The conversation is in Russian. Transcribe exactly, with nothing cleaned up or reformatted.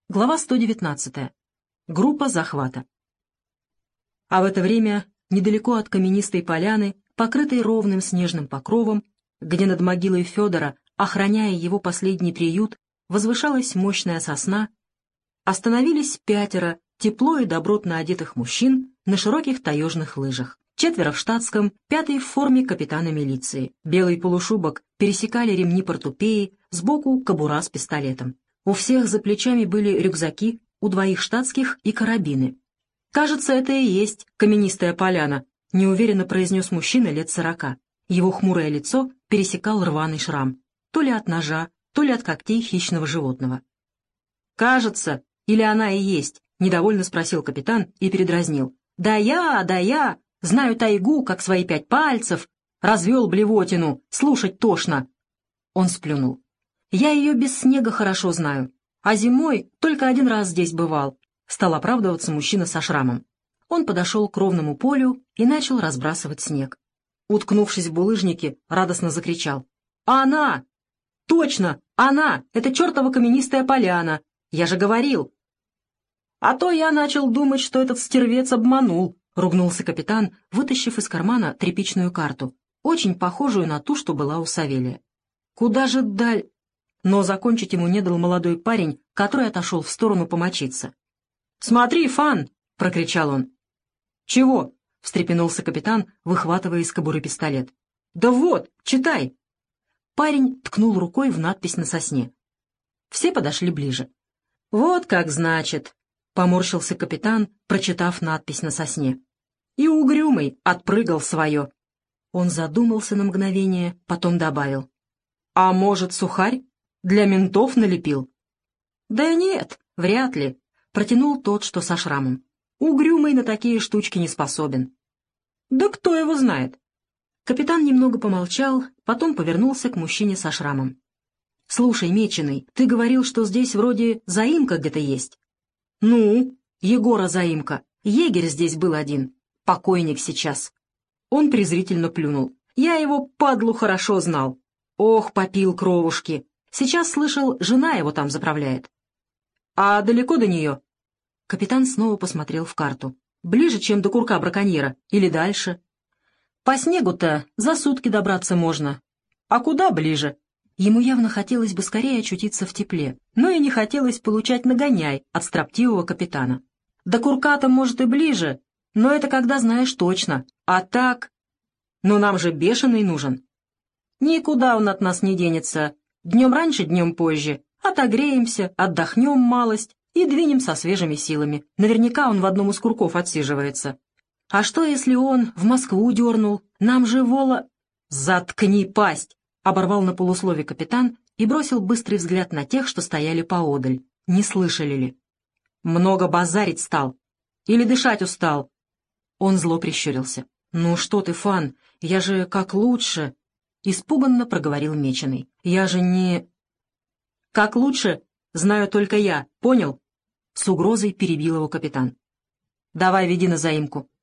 Глава сто девятнадцатая. Группа захвата. А в это время, недалеко от каменистой поляны, покрытой ровным снежным покровом, где над могилой Федора, охраняя его последний приют, возвышалась мощная сосна, остановились пятеро тепло и добротно одетых мужчин на широких таежных лыжах. Четверо в штатском, пятый в форме капитана милиции. Белый полушубок пересекали ремни портупеи, сбоку кобура с пистолетом. У всех за плечами были рюкзаки, у двоих штатских и карабины. «Кажется, это и есть каменистая поляна», — неуверенно произнес мужчина лет сорока. Его хмурое лицо пересекал рваный шрам, то ли от ножа, то ли от когтей хищного животного. «Кажется, или она и есть?» — недовольно спросил капитан и передразнил. «Да я, да я, знаю тайгу, как свои пять пальцев, развел блевотину, слушать тошно». Он сплюнул. «Я ее без снега хорошо знаю, а зимой только один раз здесь бывал», — стал оправдываться мужчина со шрамом. Он подошел к ровному полю и начал разбрасывать снег. Уткнувшись в булыжники, радостно закричал. «Она! Точно! Она! Это чертова каменистая поляна! Я же говорил!» «А то я начал думать, что этот стервец обманул», — ругнулся капитан, вытащив из кармана тряпичную карту, очень похожую на ту, что была у Савелия. «Куда же даль...» Но закончить ему не дал молодой парень, который отошел в сторону помочиться. «Смотри, Фан!» — прокричал он. «Чего?» — встрепенулся капитан, выхватывая из кобуры пистолет. «Да вот, читай!» Парень ткнул рукой в надпись на сосне. Все подошли ближе. «Вот как значит!» — поморщился капитан, прочитав надпись на сосне. «И угрюмый отпрыгал свое!» Он задумался на мгновение, потом добавил. «А может, сухарь? Для ментов налепил?» «Да нет, вряд ли», — протянул тот, что со шрамом. «Угрюмый на такие штучки не способен». «Да кто его знает?» Капитан немного помолчал, потом повернулся к мужчине со шрамом. «Слушай, Меченый, ты говорил, что здесь вроде заимка где-то есть?» «Ну, Егора заимка. Егерь здесь был один. Покойник сейчас». Он презрительно плюнул. «Я его, падлу, хорошо знал. Ох, попил кровушки. Сейчас, слышал, жена его там заправляет». «А далеко до нее?» Капитан снова посмотрел в карту. «Ближе, чем до курка браконьера? Или дальше?» «По снегу-то за сутки добраться можно. А куда ближе?» Ему явно хотелось бы скорее очутиться в тепле, но и не хотелось получать нагоняй от строптивого капитана. «До курка-то, может, и ближе, но это когда знаешь точно. А так...» «Но нам же бешеный нужен». «Никуда он от нас не денется. Днем раньше, днем позже. Отогреемся, отдохнем малость и двинем со свежими силами. Наверняка он в одном из курков отсиживается. А что, если он в Москву дернул? Нам же вола...» «Заткни пасть!» — оборвал на полуслове капитан и бросил быстрый взгляд на тех, что стояли поодаль. Не слышали ли? «Много базарить стал. Или дышать устал?» Он зло прищурился. «Ну что ты, Фан, я же как лучше...» Испуганно проговорил Меченый. «Я же не...» «Как лучше? Знаю только я, понял?» С угрозой перебил его капитан. «Давай, веди на заимку».